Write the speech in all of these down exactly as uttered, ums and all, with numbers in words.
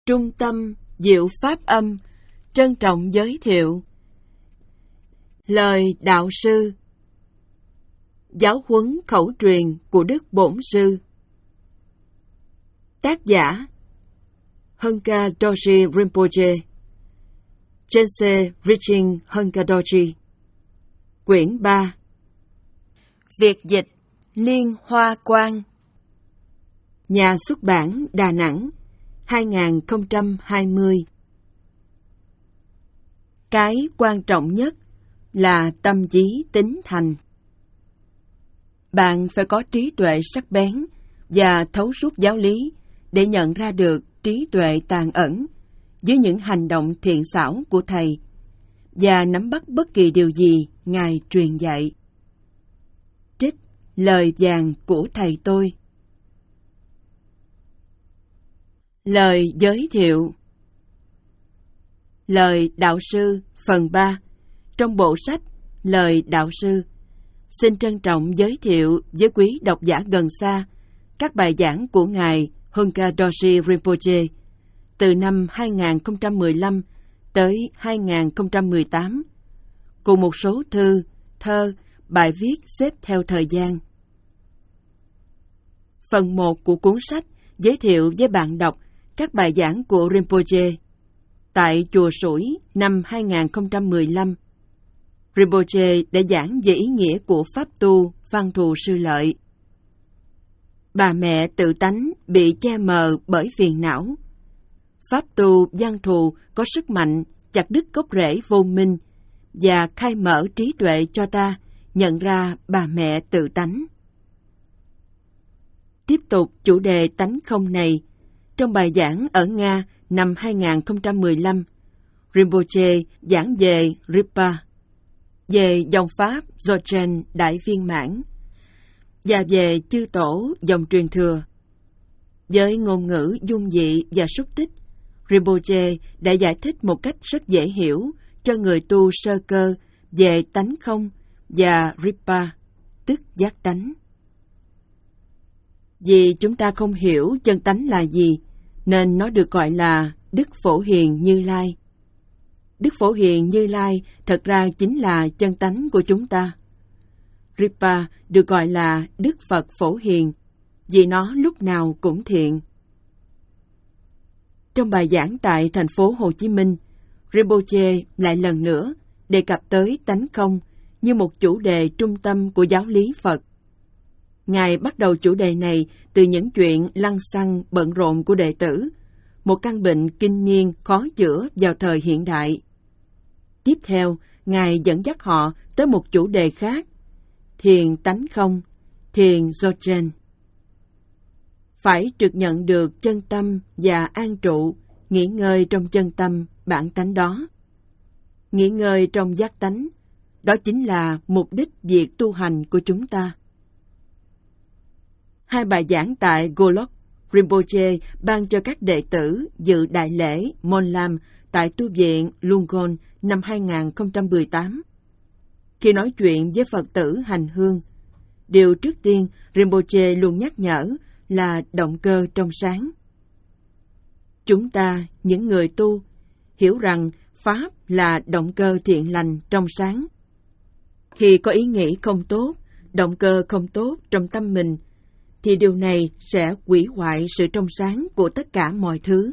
Trung tâm Diệu Pháp Âm trân trọng giới thiệu lời đạo sư, giáo huấn khẩu truyền của Đức Bổn Sư. Tác giả Hönka Dorji Rinpoche, Chensei Rinchen Hönka Dorji. Quyển ba. Việt dịch Liên Hoa Quang. Nhà xuất bản Đà Nẵng, hai không hai không. Cái quan trọng nhất là tâm trí tín thành. Bạn phải có trí tuệ sắc bén và thấu suốt giáo lý để nhận ra được trí tuệ tàn ẩn dưới những hành động thiện xảo của Thầy và nắm bắt bất kỳ điều gì Ngài truyền dạy. Trích lời vàng của Thầy tôi. Lời giới thiệu. Lời đạo sư phần ba trong bộ sách Lời đạo sư. Xin trân trọng giới thiệu với quý độc giả gần xa các bài giảng của Ngài Hönka Dorji Rinpoche từ năm hai không một lăm tới hai không một tám, cùng một số thư, thơ, bài viết xếp theo thời gian. Phần một của cuốn sách giới thiệu với bạn đọc các bài giảng của Rinpoche. Tại Chùa Sủi năm hai không một lăm, Rinpoche đã giảng về ý nghĩa của Pháp tu Văn Thù Sư Lợi. Bà mẹ tự tánh bị che mờ bởi phiền não. Pháp tu Văn Thù có sức mạnh chặt đứt gốc rễ vô minh và khai mở trí tuệ cho ta nhận ra bà mẹ tự tánh. Tiếp tục chủ đề tánh không này, trong bài giảng ở Nga năm hai không một lăm, Rinpoche giảng về Ripa, về dòng Pháp Dzogchen Đại Viên Mãn và về chư tổ dòng truyền thừa. Với ngôn ngữ dung dị và xúc tích, Rinpoche đã giải thích một cách rất dễ hiểu cho người tu sơ cơ về tánh không và Ripa, tức giác tánh. Vì chúng ta không hiểu chân tánh là gì, nên nó được gọi là Đức Phổ Hiền Như Lai. Đức Phổ Hiền Như Lai thật ra chính là chân tánh của chúng ta. Ripa được gọi là Đức Phật Phổ Hiền, vì nó lúc nào cũng thiện. Trong bài giảng tại thành phố Hồ Chí Minh, Rinpoche lại lần nữa đề cập tới tánh không như một chủ đề trung tâm của giáo lý Phật. Ngài bắt đầu chủ đề này từ những chuyện lăng xăng bận rộn của đệ tử, một căn bệnh kinh niên khó chữa vào thời hiện đại. Tiếp theo, Ngài dẫn dắt họ tới một chủ đề khác, thiền tánh không, thiền Dzogchen. Phải trực nhận được chân tâm và an trụ, nghỉ ngơi trong chân tâm bản tánh đó. Nghỉ ngơi trong giác tánh, đó chính là mục đích việc tu hành của chúng ta. Hai bài giảng tại Golok, Rinpoche ban cho các đệ tử dự đại lễ Mon Lam tại tu viện Lungon năm hai không một tám. Khi nói chuyện với Phật tử hành hương, điều trước tiên Rinpoche luôn nhắc nhở là động cơ trong sáng. Chúng ta, những người tu, hiểu rằng Pháp là động cơ thiện lành trong sáng. Khi có ý nghĩ không tốt, động cơ không tốt trong tâm mình, thì điều này sẽ hủy hoại sự trong sáng của tất cả mọi thứ.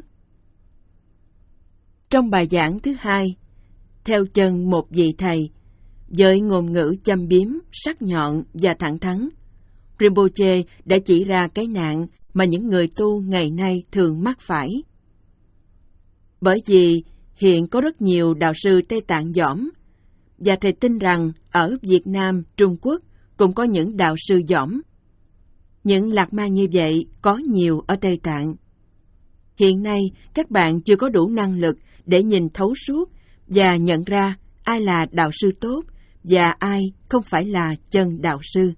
Trong bài giảng thứ hai, theo chân một vị thầy, với ngôn ngữ châm biếm, sắc nhọn và thẳng thắn, Rinpoche đã chỉ ra cái nạn mà những người tu ngày nay thường mắc phải. Bởi vì hiện có rất nhiều đạo sư Tây Tạng dỏm, và thầy tin rằng ở Việt Nam, Trung Quốc cũng có những đạo sư dỏm. Những lạc ma như vậy có nhiều ở Tây Tạng. Hiện nay, các bạn chưa có đủ năng lực để nhìn thấu suốt và nhận ra ai là đạo sư tốt và ai không phải là chân đạo sư.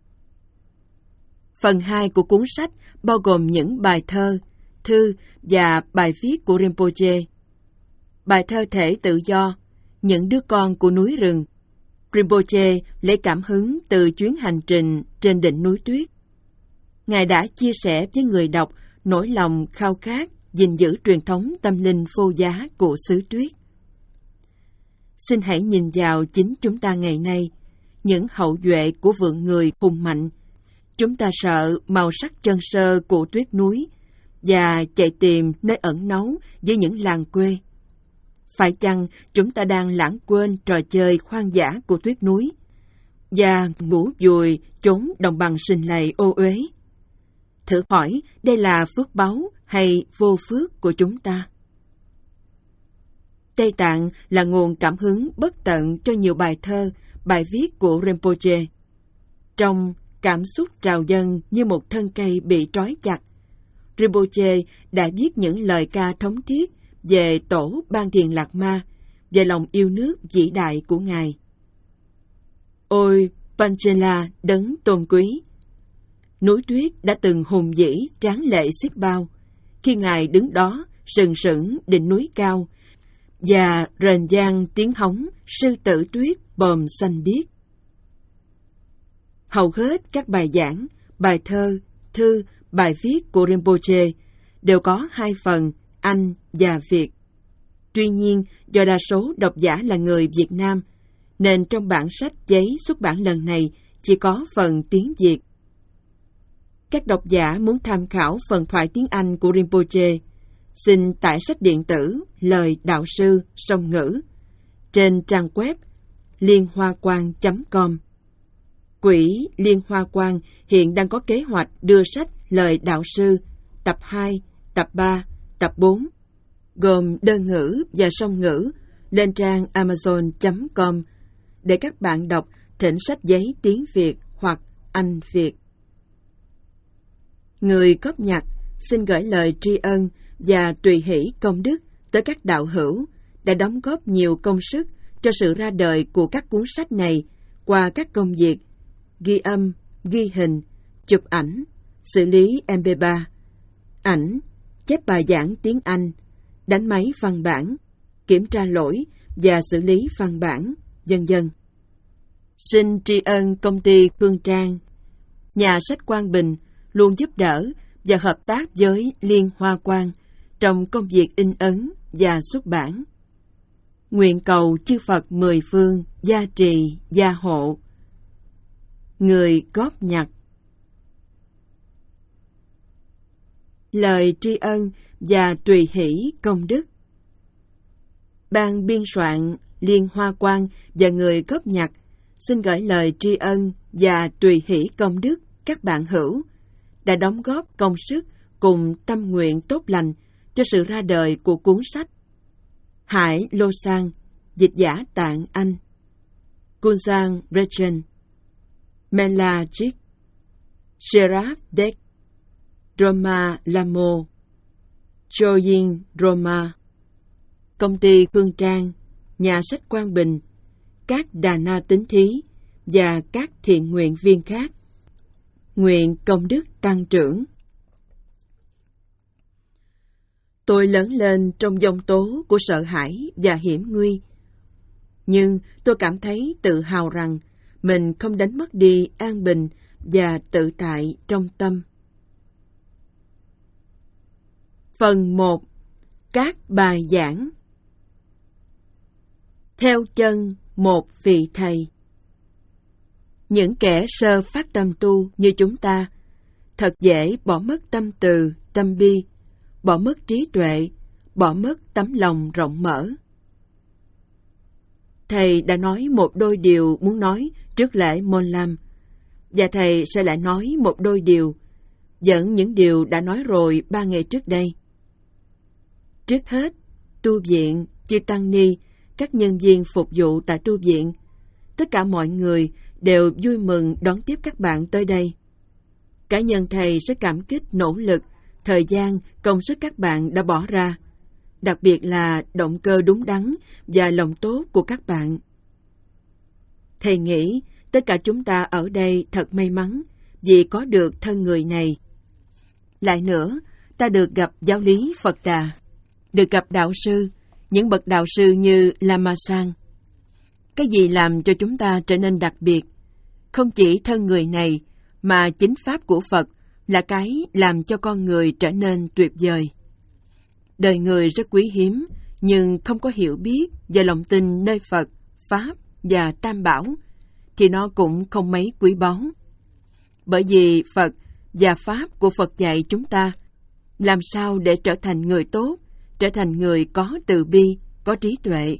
Phần hai của cuốn sách bao gồm những bài thơ, thư và bài viết của Rinpoche. Bài thơ thể tự do, những đứa con của núi rừng. Rinpoche lấy cảm hứng từ chuyến hành trình trên đỉnh núi tuyết. Ngài đã chia sẻ với người đọc nỗi lòng khao khát gìn giữ truyền thống tâm linh phô giá của xứ Tuyết. Xin hãy nhìn vào chính chúng ta ngày nay, những hậu duệ của vượng người hùng mạnh. Chúng ta sợ màu sắc chân sơ của tuyết núi và chạy tìm nơi ẩn náu với những làng quê. Phải chăng chúng ta đang lãng quên trò chơi hoang dã của tuyết núi và ngủ vùi chốn đồng bằng sình lầy ô uế? Thử hỏi đây là phước báu hay vô phước của chúng ta? Tây Tạng là nguồn cảm hứng bất tận cho nhiều bài thơ, bài viết của Rinpoche. Trong cảm xúc trào dâng như một thân cây bị trói chặt, Rinpoche đã viết những lời ca thống thiết về tổ Ban Thiền Lạc Ma, về lòng yêu nước vĩ đại của Ngài. Ôi Panchela đấng tôn quý! Núi tuyết đã từng hùng vĩ tráng lệ xiết bao, khi Ngài đứng đó sừng sững đỉnh núi cao, và rền vang tiếng hóng sư tử tuyết bòm xanh biếc. Hầu hết các bài giảng, bài thơ, thư, bài viết của Rinpoche đều có hai phần, Anh và Việt. Tuy nhiên, do đa số độc giả là người Việt Nam, nên trong bản sách giấy xuất bản lần này chỉ có phần tiếng Việt. Các độc giả muốn tham khảo phần thoại tiếng Anh của Rinpoche, xin tải sách điện tử Lời Đạo Sư Song Ngữ trên trang web liên hoa quang chấm com. Quỹ Liên Hoa Quang hiện đang có kế hoạch đưa sách Lời Đạo Sư tập hai, tập ba, tập bốn, gồm đơn ngữ và song ngữ, lên trang amazon chấm com để các bạn đọc thỉnh sách giấy tiếng Việt hoặc Anh Việt. Người góp nhặt xin gửi lời tri ân và tùy hỷ công đức tới các đạo hữu đã đóng góp nhiều công sức cho sự ra đời của các cuốn sách này qua các công việc ghi âm, ghi hình, chụp ảnh, xử lý em pê ba, ảnh, chép bài giảng tiếng Anh, đánh máy văn bản, kiểm tra lỗi và xử lý văn bản, vân vân. Xin tri ân công ty Phương Trang, nhà sách Quang Bình luôn giúp đỡ và hợp tác với Liên Hoa Quang trong công việc in ấn và xuất bản. Nguyện cầu chư Phật mười phương gia trì, gia hộ. Người góp nhặt. Lời tri ân và tùy hỷ công đức. Ban biên soạn Liên Hoa Quang và người góp nhặt xin gửi lời tri ân và tùy hỷ công đức các bạn hữu đã đóng góp công sức cùng tâm nguyện tốt lành cho sự ra đời của cuốn sách. Hải Lô Sang, dịch giả Tạng Anh. Kunzang Rechen, Menla Jik, Sheraf Dek, Roma Lamo, Choyin Roma, công ty Phương Trang, nhà sách Quang Bình, các đà na tín thí và các thiện nguyện viên khác. Nguyện công đức tăng trưởng. Tôi lớn lên trong giông tố của sợ hãi và hiểm nguy, nhưng tôi cảm thấy tự hào rằng mình không đánh mất đi an bình và tự tại trong tâm. Phần một. Các bài giảng. Theo chân một vị thầy. Những kẻ sơ phát tâm tu như chúng ta thật dễ bỏ mất tâm từ, tâm bi, bỏ mất trí tuệ, bỏ mất tấm lòng rộng mở. Thầy đã nói một đôi điều muốn nói trước lễ Môn Lam, và thầy sẽ lại nói một đôi điều, dẫn những điều đã nói rồi ba ngày trước đây. Trước hết, tu viện, chư tăng ni, các nhân viên phục vụ tại tu viện, tất cả mọi người đều vui mừng đón tiếp các bạn tới đây. Cá nhân thầy sẽ cảm kích nỗ lực, thời gian, công sức các bạn đã bỏ ra, đặc biệt là động cơ đúng đắn và lòng tốt của các bạn. Thầy nghĩ tất cả chúng ta ở đây thật may mắn vì có được thân người này. Lại nữa, ta được gặp giáo lý Phật Đà, được gặp đạo sư, những bậc đạo sư như Lama Sang. Cái gì làm cho chúng ta trở nên đặc biệt? Không chỉ thân người này, mà chính pháp của Phật là cái làm cho con người trở nên tuyệt vời. Đời người rất quý hiếm, nhưng không có hiểu biết và lòng tin nơi Phật, Pháp và Tam Bảo, thì nó cũng không mấy quý báu. Bởi vì Phật và Pháp của Phật dạy chúng ta làm sao để trở thành người tốt, trở thành người có từ bi, có trí tuệ.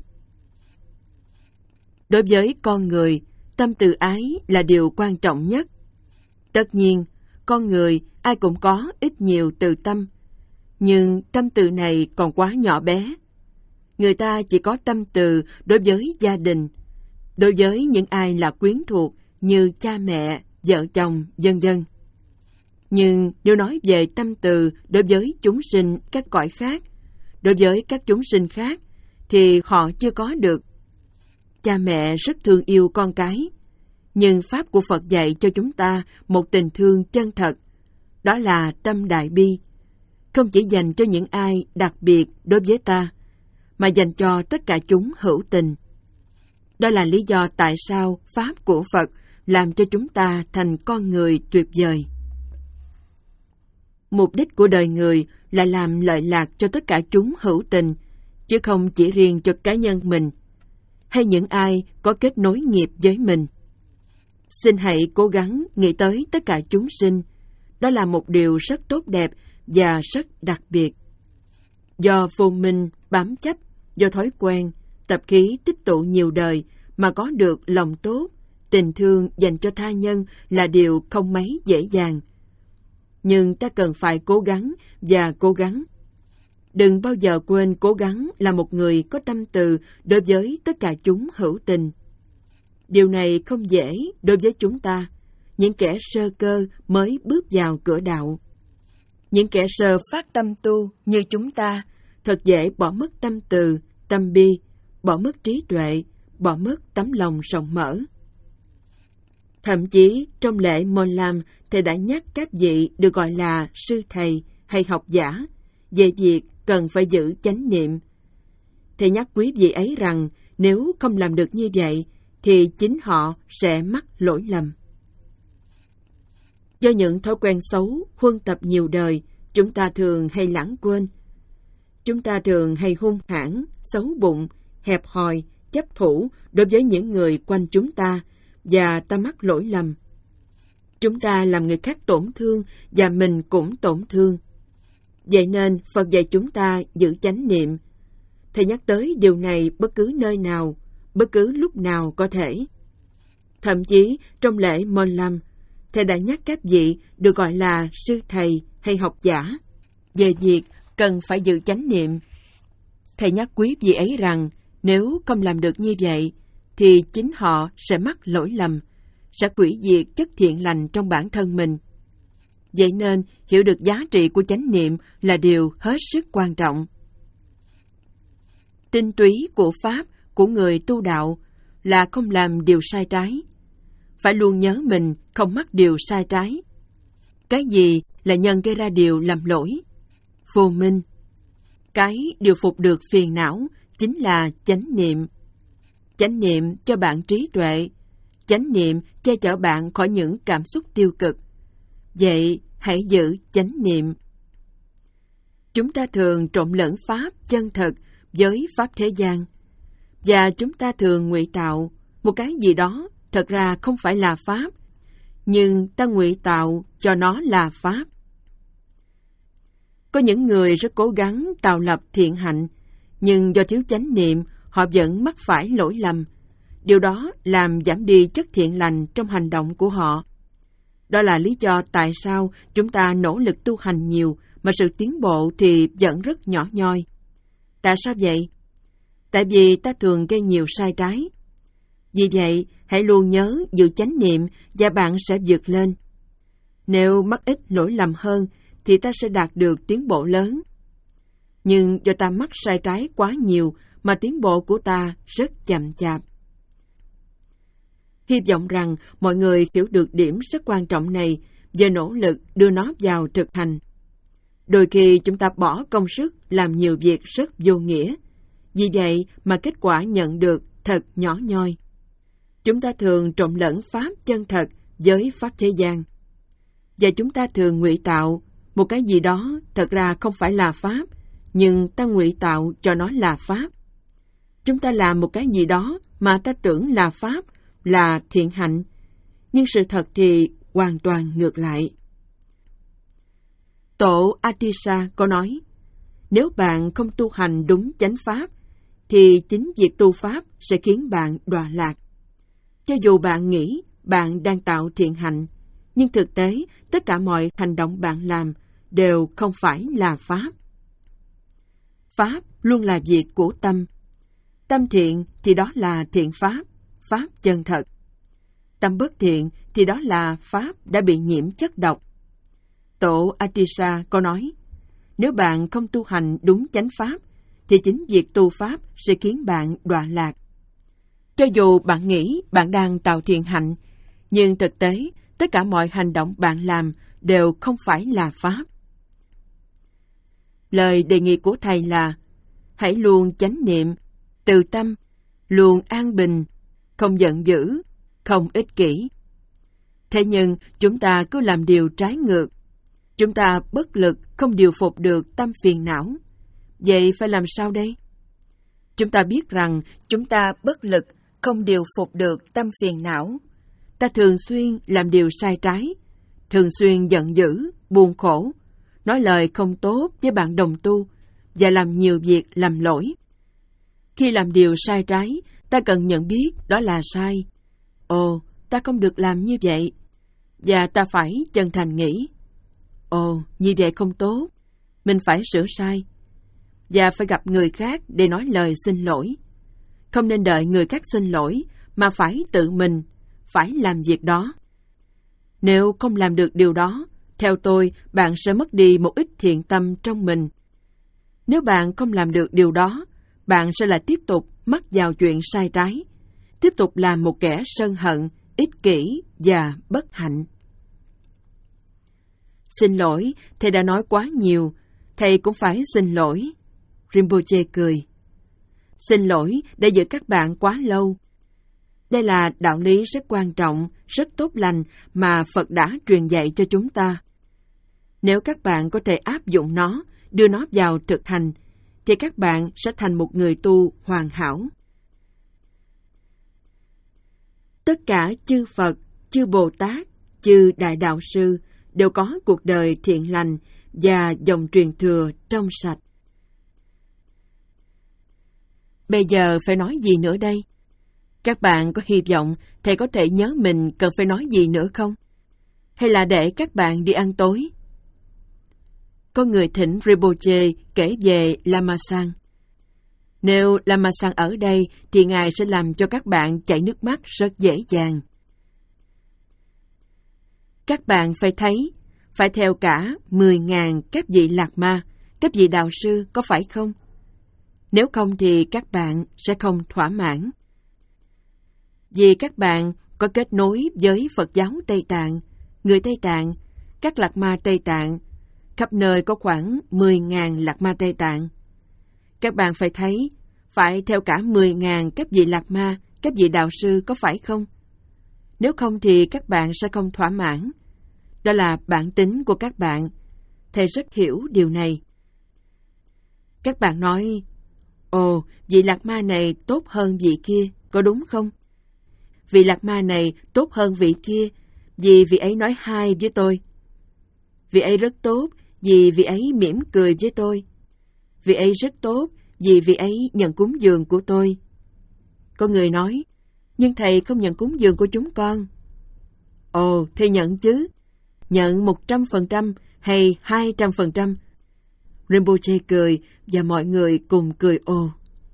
Đối với con người, tâm từ ái là điều quan trọng nhất. Tất nhiên, con người ai cũng có ít nhiều từ tâm, nhưng tâm từ này còn quá nhỏ bé. Người ta chỉ có tâm từ đối với gia đình, đối với những ai là quyến thuộc như cha mẹ, vợ chồng, vân vân. Nhưng nếu nói về tâm từ đối với chúng sinh các cõi khác, đối với các chúng sinh khác, thì họ chưa có được. Cha mẹ rất thương yêu con cái, nhưng Pháp của Phật dạy cho chúng ta một tình thương chân thật, đó là tâm đại bi, không chỉ dành cho những ai đặc biệt đối với ta, mà dành cho tất cả chúng hữu tình. Đó là lý do tại sao Pháp của Phật làm cho chúng ta thành con người tuyệt vời. Mục đích của đời người là làm lợi lạc cho tất cả chúng hữu tình, chứ không chỉ riêng cho cá nhân mình, hay những ai có kết nối nghiệp với mình. Xin hãy cố gắng nghĩ tới tất cả chúng sinh. Đó là một điều rất tốt đẹp và rất đặc biệt. Do vô minh, bám chấp, do thói quen, tập khí tích tụ nhiều đời mà có được lòng tốt, tình thương dành cho tha nhân là điều không mấy dễ dàng. Nhưng ta cần phải cố gắng và cố gắng. Đừng bao giờ quên cố gắng là một người có tâm từ đối với tất cả chúng hữu tình. Điều này không dễ đối với chúng ta, những kẻ sơ cơ mới bước vào cửa đạo. Những kẻ sơ phát tâm tu như chúng ta thật dễ bỏ mất tâm từ, tâm bi, bỏ mất trí tuệ, bỏ mất tấm lòng rộng mở. Thậm chí trong lễ Môn Lam, thầy đã nhắc các vị được gọi là sư thầy hay học giả về việc cần phải giữ chánh niệm. Thầy nhắc quý vị ấy rằng nếu không làm được như vậy, thì chính họ sẽ mắc lỗi lầm. Do những thói quen xấu huân tập nhiều đời, chúng ta thường hay lãng quên. Chúng ta thường hay hung hãn, xấu bụng, hẹp hòi, chấp thủ đối với những người quanh chúng ta, và ta mắc lỗi lầm. Chúng ta làm người khác tổn thương và mình cũng tổn thương. Vậy nên Phật dạy chúng ta giữ chánh niệm. Thầy nhắc tới điều này bất cứ nơi nào, bất cứ lúc nào có thể. Thậm chí trong lễ Môn Lam, thầy đã nhắc các vị được gọi là sư thầy hay học giả về việc cần phải giữ chánh niệm. Thầy nhắc quý vị ấy rằng nếu không làm được như vậy, thì chính họ sẽ mắc lỗi lầm, sẽ hủy diệt chất thiện lành trong bản thân mình. Vậy nên, hiểu được giá trị của chánh niệm là điều hết sức quan trọng. Tinh túy của Pháp, của người tu đạo, là không làm điều sai trái. Phải luôn nhớ mình không mắc điều sai trái. Cái gì là nhân gây ra điều làm lỗi? Vô minh. Cái điều phục được phiền não chính là chánh niệm. Chánh niệm cho bạn trí tuệ. Chánh niệm che chở bạn khỏi những cảm xúc tiêu cực. Vậy hãy giữ chánh niệm. Chúng ta thường trộn lẫn Pháp chân thật với Pháp thế gian. Và chúng ta thường ngụy tạo một cái gì đó thật ra không phải là Pháp, nhưng ta ngụy tạo cho nó là Pháp. Có những người rất cố gắng tạo lập thiện hạnh, nhưng do thiếu chánh niệm, họ vẫn mắc phải lỗi lầm. Điều đó làm giảm đi chất thiện lành trong hành động của họ. Đó là lý do tại sao chúng ta nỗ lực tu hành nhiều, mà sự tiến bộ thì vẫn rất nhỏ nhoi. Tại sao vậy? Tại vì ta thường gây nhiều sai trái. Vì vậy, hãy luôn nhớ giữ chánh niệm và bạn sẽ vượt lên. Nếu mắc ít lỗi lầm hơn, thì ta sẽ đạt được tiến bộ lớn. Nhưng do ta mắc sai trái quá nhiều, mà tiến bộ của ta rất chậm chạp. Hy vọng rằng mọi người hiểu được điểm rất quan trọng này và nỗ lực đưa nó vào thực hành. Đôi khi chúng ta bỏ công sức làm nhiều việc rất vô nghĩa. Vì vậy mà kết quả nhận được thật nhỏ nhoi. Chúng ta thường trộn lẫn Pháp chân thật với Pháp thế gian. Và chúng ta thường ngụy tạo một cái gì đó thật ra không phải là Pháp, nhưng ta ngụy tạo cho nó là Pháp. Chúng ta làm một cái gì đó mà ta tưởng là Pháp, là thiện hạnh, nhưng sự thật thì hoàn toàn ngược lại. Tổ Atisha có nói, nếu bạn không tu hành đúng chánh Pháp, thì chính việc tu Pháp sẽ khiến bạn đọa lạc. Cho dù bạn nghĩ bạn đang tạo thiện hạnh, nhưng thực tế tất cả mọi hành động bạn làm đều không phải là Pháp. Pháp luôn là việc của tâm. Tâm thiện thì đó là thiện Pháp, Pháp chân thật. Tâm bất thiện thì đó là Pháp đã bị nhiễm chất độc. Tổ Atisha có nói, nếu bạn không tu hành đúng chánh Pháp, thì chính việc tu Pháp sẽ khiến bạn đọa lạc. Cho dù bạn nghĩ bạn đang tạo thiện hạnh, nhưng thực tế tất cả mọi hành động bạn làm đều không phải là Pháp. Lời đề nghị của Thầy là, hãy luôn chánh niệm, từ tâm, luôn an bình, không giận dữ, không ích kỷ. Thế nhưng chúng ta cứ làm điều trái ngược. Chúng ta bất lực không điều phục được tâm phiền não. Vậy phải làm sao đây? Chúng ta biết rằng chúng ta bất lực không điều phục được tâm phiền não. Ta thường xuyên làm điều sai trái, thường xuyên giận dữ, buồn khổ, nói lời không tốt với bạn đồng tu và làm nhiều việc làm lỗi. Khi làm điều sai trái, ta cần nhận biết đó là sai. Ồ, ta không được làm như vậy. Và ta phải chân thành nghĩ, ồ, như vậy không tốt, mình phải sửa sai. Và phải gặp người khác để nói lời xin lỗi. Không nên đợi người khác xin lỗi, mà phải tự mình, phải làm việc đó. Nếu không làm được điều đó, theo tôi, bạn sẽ mất đi một ít thiện tâm trong mình. Nếu bạn không làm được điều đó, bạn sẽ lại tiếp tục mắc vào chuyện sai trái, tiếp tục làm một kẻ sân hận, ích kỷ và bất hạnh. Xin lỗi, thầy đã nói quá nhiều, thầy cũng phải xin lỗi. Rinpoche cười. Xin lỗi đã giữ các bạn quá lâu. Đây là đạo lý rất quan trọng, rất tốt lành mà Phật đã truyền dạy cho chúng ta. Nếu các bạn có thể áp dụng nó, đưa nó vào thực hành, thì các bạn sẽ thành một người tu hoàn hảo. Tất cả chư Phật, chư Bồ Tát, chư Đại Đạo Sư đều có cuộc đời thiện lành và dòng truyền thừa trong sạch. Bây giờ phải nói gì nữa đây? Các bạn có hy vọng thầy có thể nhớ mình cần phải nói gì nữa không? Hay là để các bạn đi ăn tối? Có người thỉnh Rinpoche kể về Lama Sang. Nếu Lama Sang ở đây thì Ngài sẽ làm cho các bạn chảy nước mắt rất dễ dàng. Các bạn phải thấy, phải theo cả mười ngàn các vị lạc ma, các vị đạo sư, có phải không? Nếu không thì các bạn sẽ không thỏa mãn. Vì các bạn có kết nối với Phật giáo Tây Tạng, người Tây Tạng, các lạc ma Tây Tạng, khắp nơi có khoảng mười ngàn lạc ma Tây Tạng. Các bạn phải thấy, phải theo cả mười ngàn các vị lạc ma, các vị đạo sư, có phải không? Nếu không thì các bạn sẽ không thỏa mãn. Đó là bản tính của các bạn. Thầy rất hiểu điều này. Các bạn nói, ồ, vị lạc ma này tốt hơn vị kia, có đúng không? Vị lạc ma này tốt hơn vị kia, vì vị ấy nói hai với tôi. Vị ấy rất tốt, vì vị ấy mỉm cười với tôi. Vị ấy rất tốt, vì vị ấy nhận cúng dường của tôi. Có người nói, nhưng thầy không nhận cúng dường của chúng con. Ồ, thầy nhận chứ. Nhận một trăm phần trăm hay hai trăm phần trăm? Rinpoche cười và mọi người cùng cười ồ.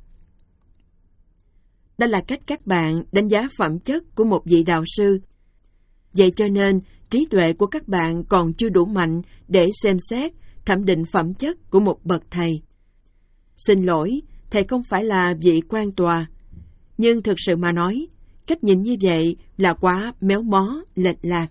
Đó là cách các bạn đánh giá phẩm chất của một vị đạo sư. Vậy cho nên, trí tuệ của các bạn còn chưa đủ mạnh để xem xét, thẩm định phẩm chất của một bậc thầy. Xin lỗi, thầy không phải là vị quan tòa. Nhưng thực sự mà nói, cách nhìn như vậy là quá méo mó, lệch lạc.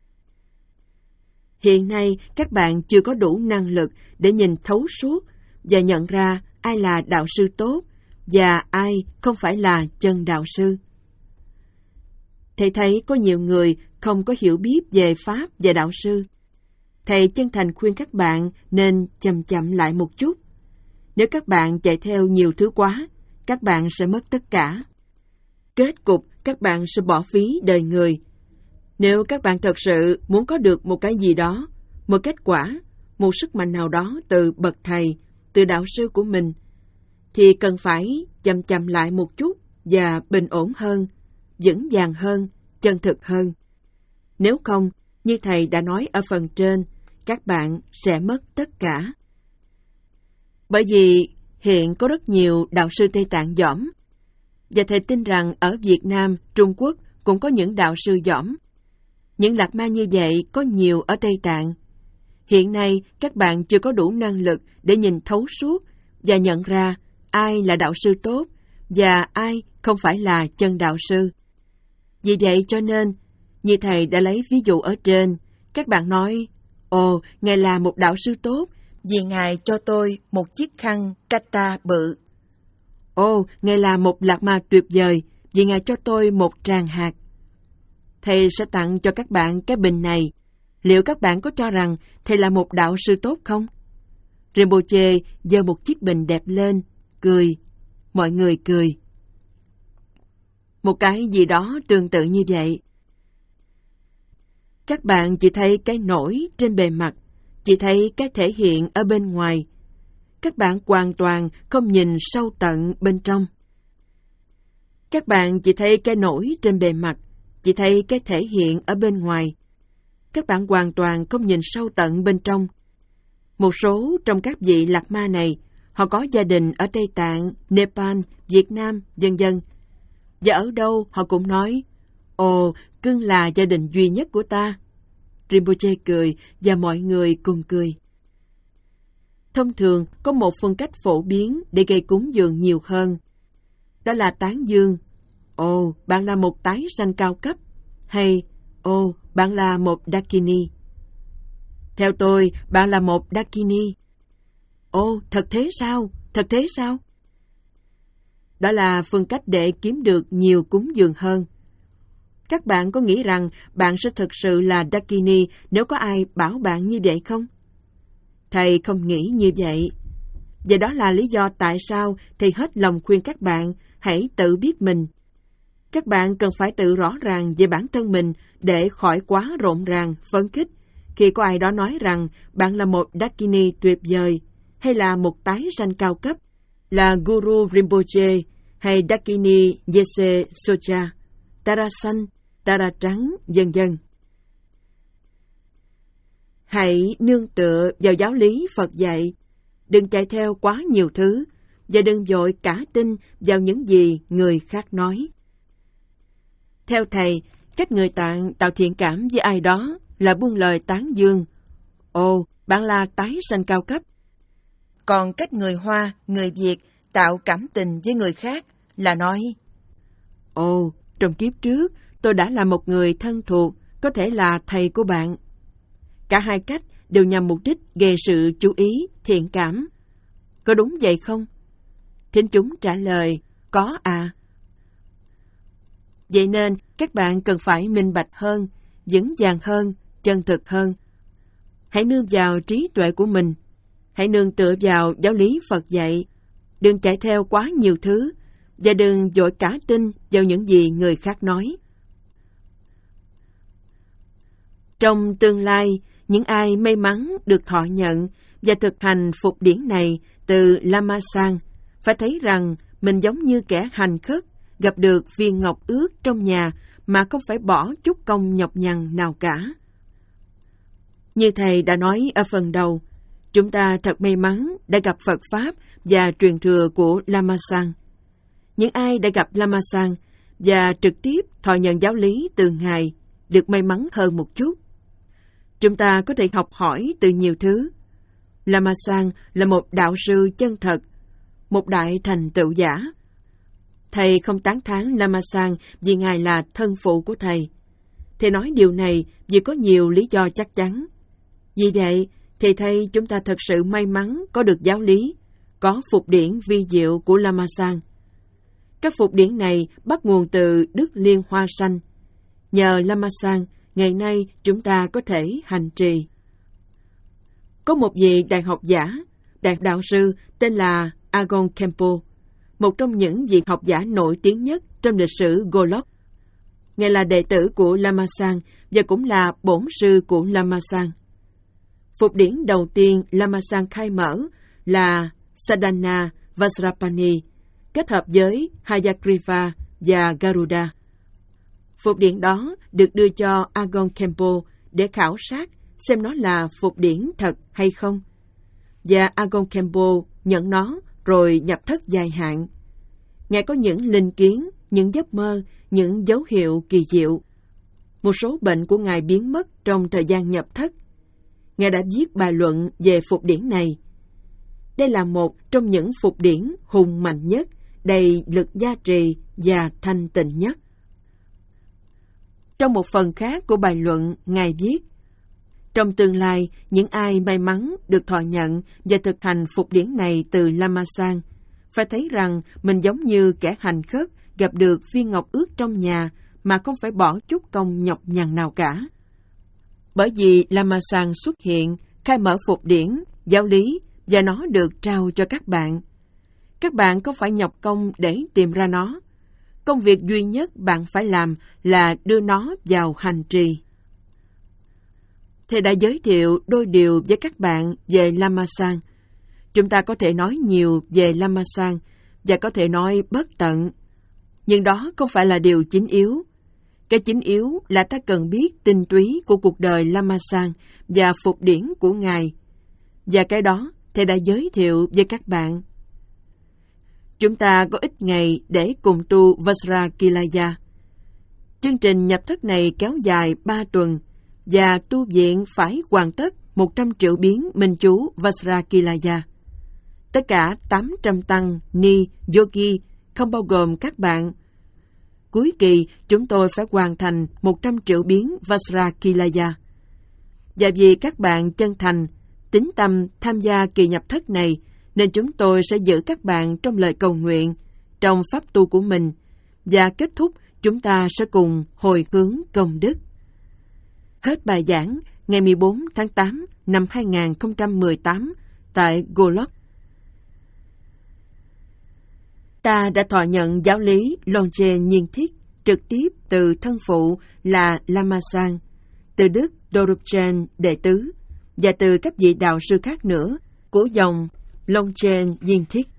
Hiện nay, các bạn chưa có đủ năng lực để nhìn thấu suốt và nhận ra ai là đạo sư tốt và ai không phải là chân đạo sư. Thầy thấy có nhiều người không có hiểu biết về Pháp và đạo sư. Thầy chân thành khuyên các bạn nên chậm chậm lại một chút. Nếu các bạn chạy theo nhiều thứ quá, các bạn sẽ mất tất cả. Kết cục, các bạn sẽ bỏ phí đời người. Nếu các bạn thật sự muốn có được một cái gì đó, một kết quả, một sức mạnh nào đó từ bậc thầy, từ đạo sư của mình, thì cần phải chậm chậm lại một chút và bình ổn hơn, vững vàng hơn, chân thực hơn. Nếu không, như thầy đã nói ở phần trên, các bạn sẽ mất tất cả. Bởi vì hiện có rất nhiều đạo sư Tây Tạng giỏi, và thầy tin rằng ở Việt Nam, Trung Quốc cũng có những đạo sư giỏi. Những lạc ma như vậy có nhiều ở Tây Tạng. Hiện nay, các bạn chưa có đủ năng lực để nhìn thấu suốt và nhận ra ai là đạo sư tốt và ai không phải là chân đạo sư. Vì vậy cho nên, như thầy đã lấy ví dụ ở trên, các bạn nói, ồ, Ngài là một đạo sư tốt vì Ngài cho tôi một chiếc khăn kata bự. Ồ, Ngài là một lạc ma tuyệt vời vì Ngài cho tôi một tràng hạt. Thầy sẽ tặng cho các bạn cái bình này. Liệu các bạn có cho rằng thầy là một đạo sư tốt không? Rinpoche giơ một chiếc bình đẹp lên, cười. Mọi người cười. Một cái gì đó tương tự như vậy. Các bạn chỉ thấy cái nổi trên bề mặt, chỉ thấy cái thể hiện ở bên ngoài. Các bạn hoàn toàn không nhìn sâu tận bên trong. Các bạn chỉ thấy cái nổi trên bề mặt, chỉ thấy cái thể hiện ở bên ngoài. Các bạn hoàn toàn không nhìn sâu tận bên trong. Một số trong các vị lạc ma này, họ có gia đình ở Tây Tạng, Nepal, Việt Nam, vân vân. Và ở đâu họ cũng nói, ồ, cưng là gia đình duy nhất của ta. Rinpoche cười và mọi người cùng cười. Thông thường có một phương cách phổ biến để gây cúng dường nhiều hơn. Đó là tán dương. Ồ, bạn là một tái sanh cao cấp. Hay, ồ, bạn là một Dakini. Theo tôi, bạn là một Dakini. Ồ, thật thế sao? Thật thế sao? Đó là phương cách để kiếm được nhiều cúng dường hơn. Các bạn có nghĩ rằng bạn sẽ thực sự là Dakini nếu có ai bảo bạn như vậy không? Thầy không nghĩ như vậy. Và đó là lý do tại sao thầy hết lòng khuyên các bạn hãy tự biết mình. Các bạn cần phải tự rõ ràng về bản thân mình để khỏi quá rộn ràng, phấn khích khi có ai đó nói rằng bạn là một Dakini tuyệt vời, hay là một tái sanh cao cấp, là Guru Rinpoche, hay Dakini Yese Socha, Tara xanh, Tara trắng, vân vân. Hãy nương tựa vào giáo lý Phật dạy, đừng chạy theo quá nhiều thứ, và đừng vội cả tin vào những gì người khác nói. Theo thầy, cách người Tạng tạo thiện cảm với ai đó là buông lời tán dương. Ồ, bạn là tái sanh cao cấp. Còn cách người Hoa, người Việt tạo cảm tình với người khác là nói, ồ, trong kiếp trước, tôi đã là một người thân thuộc, có thể là thầy của bạn. Cả hai cách đều nhằm mục đích gây sự chú ý, thiện cảm. Có đúng vậy không? Thính chúng trả lời, có à. Vậy nên, các bạn cần phải minh bạch hơn, vững vàng hơn, chân thực hơn. Hãy nương vào trí tuệ của mình. Hãy nương tựa vào giáo lý Phật dạy. Đừng chạy theo quá nhiều thứ, và đừng vội cả tin vào những gì người khác nói. Trong tương lai, những ai may mắn được thọ nhận và thực hành phục điển này từ Lama Sang phải thấy rằng mình giống như kẻ hành khất gặp được viên ngọc ước trong nhà mà không phải bỏ chút công nhọc nhằn nào cả. Như thầy đã nói ở phần đầu, chúng ta thật may mắn đã gặp Phật Pháp và truyền thừa của Lama Sang. Những ai đã gặp Lama Sang và trực tiếp thọ nhận giáo lý từ Ngài được may mắn hơn một chút. Chúng ta có thể học hỏi từ nhiều thứ. Lama Sang là một đạo sư chân thật, một đại thành tựu giả. Thầy không tán thán Lama Sang vì Ngài là thân phụ của thầy. Thầy nói điều này vì có nhiều lý do chắc chắn. Vì vậy, thì thầy chúng ta thật sự may mắn có được giáo lý, có phục điển vi diệu của Lama Sang. Các phục điển này bắt nguồn từ Đức Liên Hoa Sanh. Nhờ Lama Sang, ngày nay chúng ta có thể hành trì. Có một vị đại học giả, đại đạo sư tên là Agon Khenpo, một trong những vị học giả nổi tiếng nhất trong lịch sử Golok. Ngài là đệ tử của Lama Sang và cũng là bổn sư của Lama Sang. Phục điển đầu tiên Lama Sang khai mở là Sadhana Vajrapani, kết hợp với Hayagriva và Garuda. Phục điển đó được đưa cho Agon Khenpo để khảo sát xem nó là phục điển thật hay không. Và Agon Khenpo nhận nó rồi nhập thất dài hạn. Ngài có những linh kiến, những giấc mơ, những dấu hiệu kỳ diệu. Một số bệnh của Ngài biến mất trong thời gian nhập thất. Ngài đã viết bài luận về phục điển này. Đây là một trong những phục điển hùng mạnh nhất, đầy lực gia trì và thanh tịnh nhất. Trong một phần khác của bài luận, Ngài viết, trong tương lai, những ai may mắn được thọ nhận và thực hành phục điển này từ Lama Sang, phải thấy rằng mình giống như kẻ hành khất gặp được viên ngọc ước trong nhà mà không phải bỏ chút công nhọc nhằn nào cả. Bởi vì Lama Sang xuất hiện, khai mở phục điển, giáo lý và nó được trao cho các bạn. Các bạn không phải nhọc công để tìm ra nó. Công việc duy nhất bạn phải làm là đưa nó vào hành trì. Thầy đã giới thiệu đôi điều với các bạn về Lama Sang. Chúng ta có thể nói nhiều về Lama Sang và có thể nói bất tận. Nhưng đó không phải là điều chính yếu. Cái chính yếu là ta cần biết tinh túy của cuộc đời Lama Sang và phục điển của Ngài. Và cái đó thầy đã giới thiệu với các bạn. Chúng ta có ít ngày để cùng tu Vajrakilaya. Chương trình nhập thất này kéo dài ba tuần và tu viện phải hoàn tất một trăm triệu biến minh chú Vajrakilaya. Tất cả tám trăm tăng, ni, yogi, không bao gồm các bạn. Cuối kỳ, chúng tôi phải hoàn thành một trăm triệu biến Vajrakilaya. Và vì các bạn chân thành, tín tâm tham gia kỳ nhập thất này, nên chúng tôi sẽ giữ các bạn trong lời cầu nguyện, trong pháp tu của mình, và kết thúc chúng ta sẽ cùng hồi hướng công đức. Hết bài giảng ngày mười bốn tháng tám năm hai nghìn không trăm mười tám tại Golok. Ta đã thọ nhận giáo lý Longchen Nhiên Thiết trực tiếp từ thân phụ là Lama Sang, từ Đức Dorubchen đệ tứ và từ các vị đạo sư khác nữa của dòng Longchen Nhiên Thiết.